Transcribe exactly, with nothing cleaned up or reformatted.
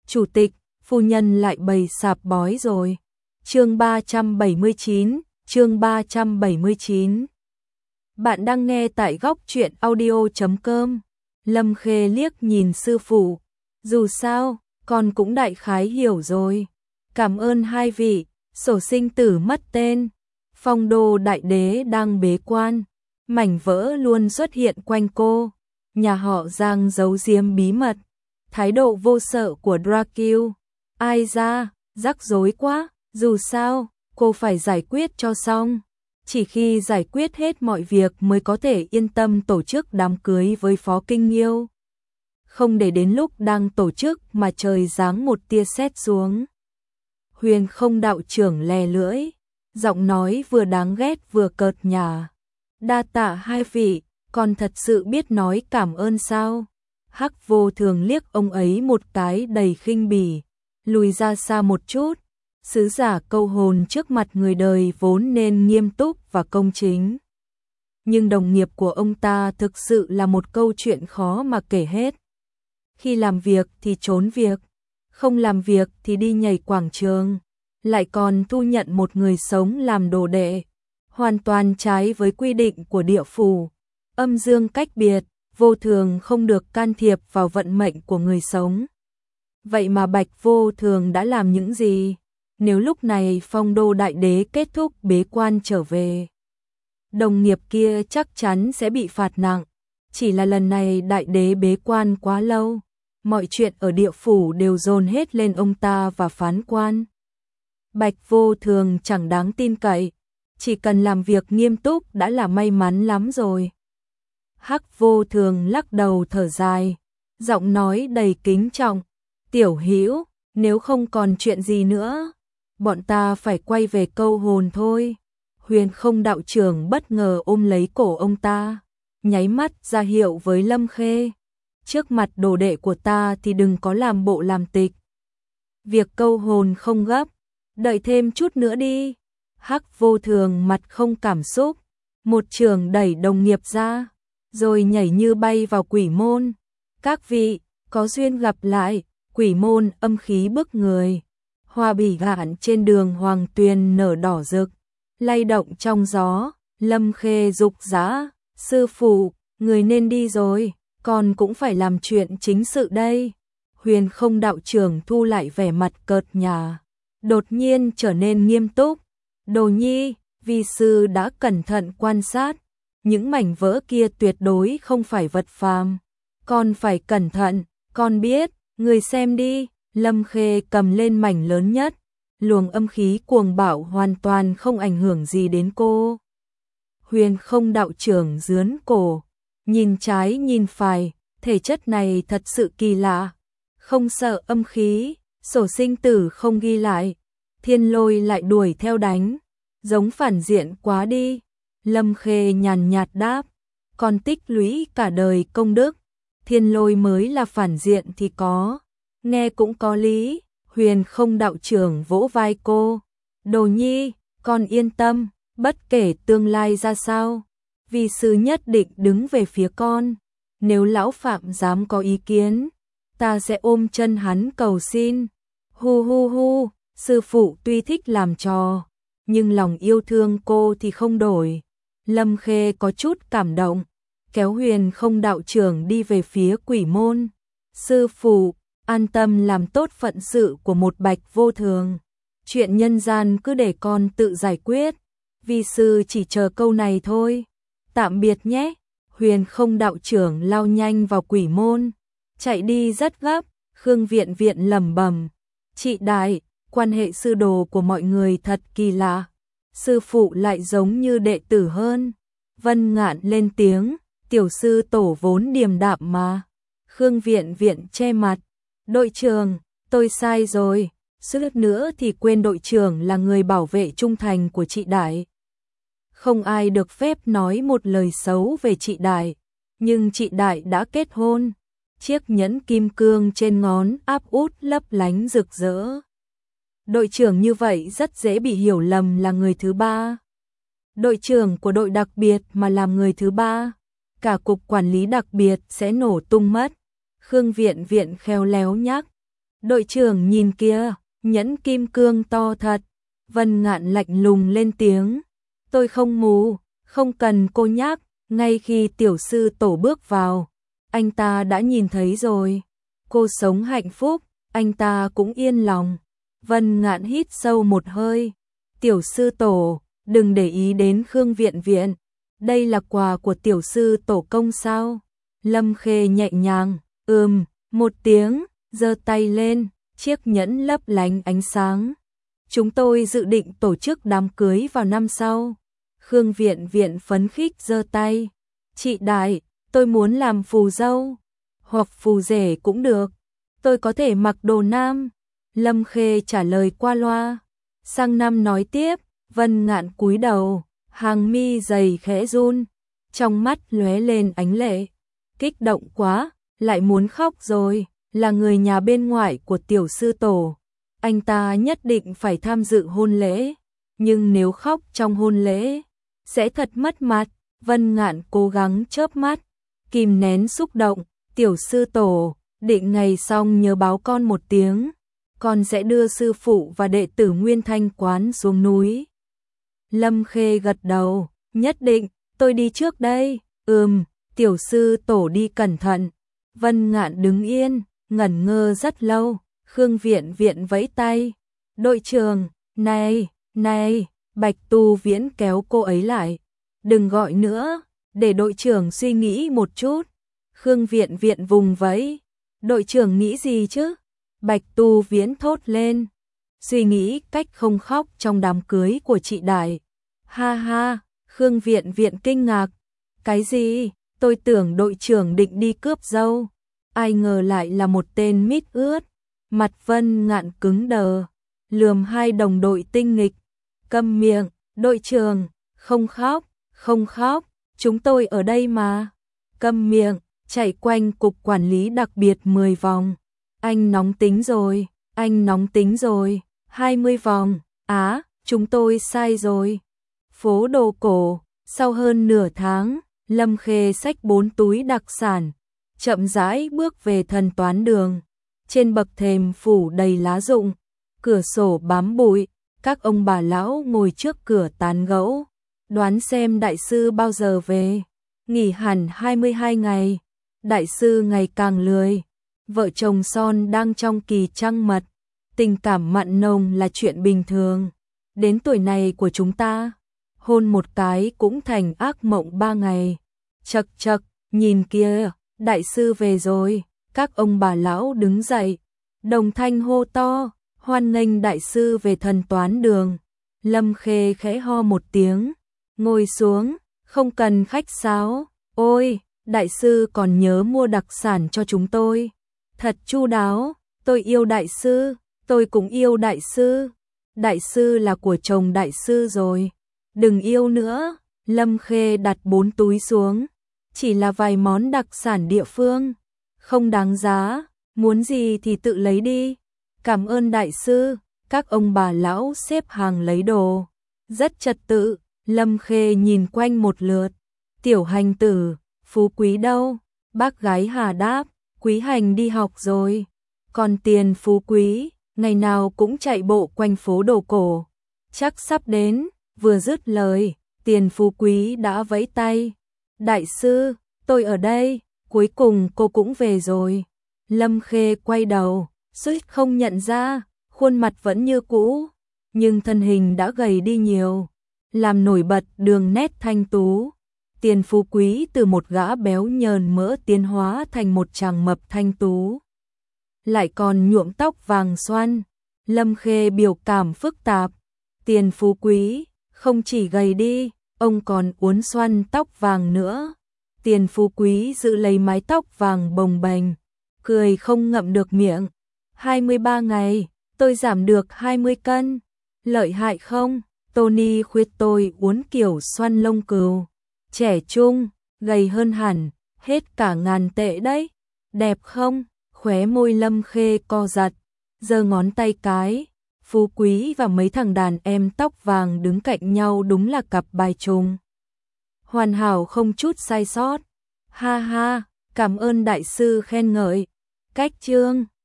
chủ tịch, phu nhân lại bày sạp bói rồi. Chương ba trăm bảy mươi chín, chương ba trăm bảy mươi chín. Bạn đang nghe tại góc truyện audio chấm com. Lâm Khê liếc nhìn sư phụ, dù sao, con cũng đại khái hiểu rồi. Cảm ơn hai vị, sổ sinh tử mất tên, Phong Đô đại đế đang bế quan, mảnh vỡ luôn xuất hiện quanh cô, nhà họ Giang giấu giếm bí mật, thái độ vô sợ của Dracula. Ai ra, rắc rối quá, dù sao, cô phải giải quyết cho xong. Chỉ khi giải quyết hết mọi việc mới có thể yên tâm tổ chức đám cưới với Phó Kinh Nghiêu. Không để đến lúc đang tổ chức mà trời giáng một tia sét xuống. Huyền Không đạo trưởng lè lưỡi, giọng nói vừa đáng ghét vừa cợt nhả. Đa tạ hai vị, con thật sự biết nói cảm ơn sao? Hắc Vô Thường liếc ông ấy một cái đầy khinh bỉ, lùi ra xa một chút. Sứ giả câu hồn trước mặt người đời vốn nên nghiêm túc và công chính. Nhưng đồng nghiệp của ông ta thực sự là một câu chuyện khó mà kể hết. Khi làm việc thì trốn việc, không làm việc thì đi nhảy quảng trường, lại còn thu nhận một người sống làm đồ đệ, hoàn toàn trái với quy định của địa phủ. Âm dương cách biệt, Vô Thường không được can thiệp vào vận mệnh của người sống. Vậy mà Bạch Vô Thường đã làm những gì? Nếu lúc này Phong Đô đại đế kết thúc bế quan trở về, đồng nghiệp kia chắc chắn sẽ bị phạt nặng. Chỉ là lần này đại đế bế quan quá lâu, mọi chuyện ở địa phủ đều dồn hết lên ông ta và phán quan. Bạch Vô Thường chẳng đáng tin cậy, chỉ cần làm việc nghiêm túc đã là may mắn lắm rồi. Hắc Vô Thường lắc đầu thở dài, giọng nói đầy kính trọng. Tiểu Hữu, nếu không còn chuyện gì nữa, bọn ta phải quay về câu hồn thôi. Huyền Không đạo trưởng bất ngờ ôm lấy cổ ông ta, nháy mắt ra hiệu với Lâm Khê. Trước mặt đồ đệ của ta thì đừng có làm bộ làm tịch. Việc câu hồn không gấp, đợi thêm chút nữa đi. Hắc Vô Thường mặt không cảm xúc, một trường đẩy đồng nghiệp ra, rồi nhảy như bay vào quỷ môn. Các vị, có duyên gặp lại. Quỷ môn âm khí bức người, hoa bỉ gạn trên đường Hoàng Tuyền nở đỏ rực, lay động trong gió. Lâm Khê dục dã, sư phụ, người nên đi rồi, con cũng phải làm chuyện chính sự đây. Huyền Không đạo trưởng thu lại vẻ mặt cợt nhả, đột nhiên trở nên nghiêm túc. Đồ nhi, vi sư đã cẩn thận quan sát, những mảnh vỡ kia tuyệt đối không phải vật phàm, con phải cẩn thận, con biết. Người xem đi, Lâm Khê cầm lên mảnh lớn nhất, luồng âm khí cuồng bạo hoàn toàn không ảnh hưởng gì đến cô. Huyền Không đạo trưởng rướn cổ, nhìn trái nhìn phải, thể chất này thật sự kỳ lạ, không sợ âm khí, sổ sinh tử không ghi lại, thiên lôi lại đuổi theo đánh, giống phản diện quá đi. Lâm Khê nhàn nhạt đáp, còn tích lũy cả đời công đức, thiên lôi mới là phản diện thì có. Nghe cũng có lý. Huyền Không đạo trưởng vỗ vai cô. Đồ nhi, con yên tâm, bất kể tương lai ra sao, vi sư nhất định đứng về phía con. Nếu lão phạm dám có ý kiến, ta sẽ ôm chân hắn cầu xin. Hu hu hu, sư phụ tuy thích làm trò, nhưng lòng yêu thương cô thì không đổi. Lâm Khê có chút cảm động, kéo Huyền Không đạo trưởng đi về phía quỷ môn. Sư phụ, an tâm làm tốt phận sự của một Bạch Vô Thường. Chuyện nhân gian cứ để con tự giải quyết. Vi sư chỉ chờ câu này thôi. Tạm biệt nhé. Huyền Không đạo trưởng lao nhanh vào quỷ môn, chạy đi rất gấp. Khương Viện Viện lẩm bẩm, chị đại, quan hệ sư đồ của mọi người thật kỳ lạ. Sư phụ lại giống như đệ tử hơn. Vân Ngạn lên tiếng, tiểu sư tổ vốn điềm đạm mà. Khương Viện Viện che mặt, đội trưởng, tôi sai rồi, suýt nữa thì quên đội trưởng là người bảo vệ trung thành của chị đại. Không ai được phép nói một lời xấu về chị đại, nhưng chị đại đã kết hôn. Chiếc nhẫn kim cương trên ngón áp út lấp lánh rực rỡ. Đội trưởng như vậy rất dễ bị hiểu lầm là người thứ ba. Đội trưởng của đội đặc biệt mà làm người thứ ba, cả cục quản lý đặc biệt sẽ nổ tung mất. Khương Viện Viện khéo léo nhắc, Đội trưởng nhìn kia, nhẫn kim cương to thật. Vân Ngạn lạnh lùng lên tiếng. Tôi không mù, không cần cô nhắc, ngay khi tiểu sư tổ bước vào, anh ta đã nhìn thấy rồi. Cô sống hạnh phúc, anh ta cũng yên lòng. Vân Ngạn hít sâu một hơi. Tiểu sư tổ, đừng để ý đến Khương Viện Viện. Đây là quà của tiểu sư tổ công sao? Lâm Khê nhẹ nhàng, ừm, một tiếng, giơ tay lên, chiếc nhẫn lấp lánh ánh sáng. Chúng tôi dự định tổ chức đám cưới vào năm sau. Khương Viện Viện phấn khích giơ tay. Chị Đại, tôi muốn làm phù dâu, hoặc phù rể cũng được. Tôi có thể mặc đồ nam. Lâm Khê trả lời qua loa. Sang năm nói tiếp. Vân Ngạn cúi đầu, hàng mi dày khẽ run, trong mắt lóe lên ánh lệ. Kích động quá, lại muốn khóc rồi, là người nhà bên ngoại của tiểu sư tổ. Anh ta nhất định phải tham dự hôn lễ, nhưng nếu khóc trong hôn lễ, sẽ thật mất mặt. Vân Ngạn cố gắng chớp mắt, kìm nén xúc động. Tiểu sư tổ, định ngày xong nhớ báo con một tiếng, con sẽ đưa sư phụ và đệ tử Nguyên Thanh Quán xuống núi. Lâm Khê gật đầu, nhất định, tôi đi trước đây. Ừm, tiểu sư tổ đi cẩn thận. Vân Ngạn đứng yên, ngẩn ngơ rất lâu. Khương Viện Viện vẫy tay. Đội trưởng, này, này, Bạch Tu Viễn kéo cô ấy lại. Đừng gọi nữa, để đội trưởng suy nghĩ một chút. Khương Viện Viện vùng vẫy. Đội trưởng nghĩ gì chứ? Bạch Tu Viễn thốt lên. Suy nghĩ cách không khóc trong đám cưới của chị Đại. Ha ha, Khương Viện Viện kinh ngạc. Cái gì? Tôi tưởng đội trưởng định đi cướp dâu. Ai ngờ lại là một tên mít ướt. Mặt Vân Ngạn cứng đờ, lườm hai đồng đội tinh nghịch. Câm miệng, đội trưởng, không khóc, không khóc, chúng tôi ở đây mà. Câm miệng, chạy quanh cục quản lý đặc biệt mười vòng. Anh nóng tính rồi, anh nóng tính rồi, hai mươi vòng. Á, chúng tôi sai rồi. Phố đồ cổ, sau hơn nửa tháng, Lâm Khê xách bốn túi đặc sản, chậm rãi bước về thần toán đường. Trên bậc thềm phủ đầy lá rụng, cửa sổ bám bụi, các ông bà lão ngồi trước cửa tán gẫu, đoán xem đại sư bao giờ về. Nghỉ hẳn hai mươi hai ngày, đại sư ngày càng lười. Vợ chồng son đang trong kỳ trăng mật, tình cảm mặn nồng là chuyện bình thường. Đến tuổi này của chúng ta, hôn một cái cũng thành ác mộng ba ngày. Chậc chậc, nhìn kia, đại sư về rồi. Các ông bà lão đứng dậy, đồng thanh hô to, hoan nghênh đại sư về thần toán đường. Lâm Khê khẽ ho một tiếng, ngồi xuống, không cần khách sáo. Ôi, đại sư còn nhớ mua đặc sản cho chúng tôi. Thật chu đáo, tôi yêu đại sư, tôi cũng yêu đại sư. Đại sư là của chồng đại sư rồi, đừng yêu nữa. Lâm Khê đặt bốn túi xuống, chỉ là vài món đặc sản địa phương, không đáng giá, muốn gì thì tự lấy đi. Cảm ơn đại sư. Các ông bà lão xếp hàng lấy đồ, rất trật tự. Lâm Khê nhìn quanh một lượt. Tiểu Hành tử, Phú Quý đâu? Bác gái Hà đáp, Quý Hành đi học rồi. Còn Tiền Phú Quý, ngày nào cũng chạy bộ quanh phố đồ cổ, chắc sắp đến. Vừa dứt lời, Tiền Phú Quý đã vẫy tay. Đại sư, tôi ở đây. Cuối cùng cô cũng về rồi. Lâm Khê quay đầu, suýt không nhận ra, khuôn mặt vẫn như cũ, nhưng thân hình đã gầy đi nhiều, làm nổi bật đường nét thanh tú. Tiền Phú Quý từ một gã béo nhờn mỡ tiến hóa thành một chàng mập thanh tú, lại còn nhuộm tóc vàng xoăn. Lâm Khê biểu cảm phức tạp. Tiền Phú Quý không chỉ gầy đi, ông còn uốn xoăn tóc vàng nữa. Tiền Phú Quý giữ lấy mái tóc vàng bồng bềnh, cười không ngậm được miệng. hai mươi ba ngày, tôi giảm được hai mươi cân. Lợi hại không? Tony khuyên tôi uốn kiểu xoăn lông cừu. Trẻ trung, gầy hơn hẳn, hết cả ngàn tệ đấy. Đẹp không? Khóe môi Lâm Khê co giật, giơ ngón tay cái. Phú Quý và mấy thằng đàn em tóc vàng đứng cạnh nhau đúng là cặp bài trùng. Hoàn hảo không chút sai sót. Ha ha, cảm ơn đại sư khen ngợi. Cách chương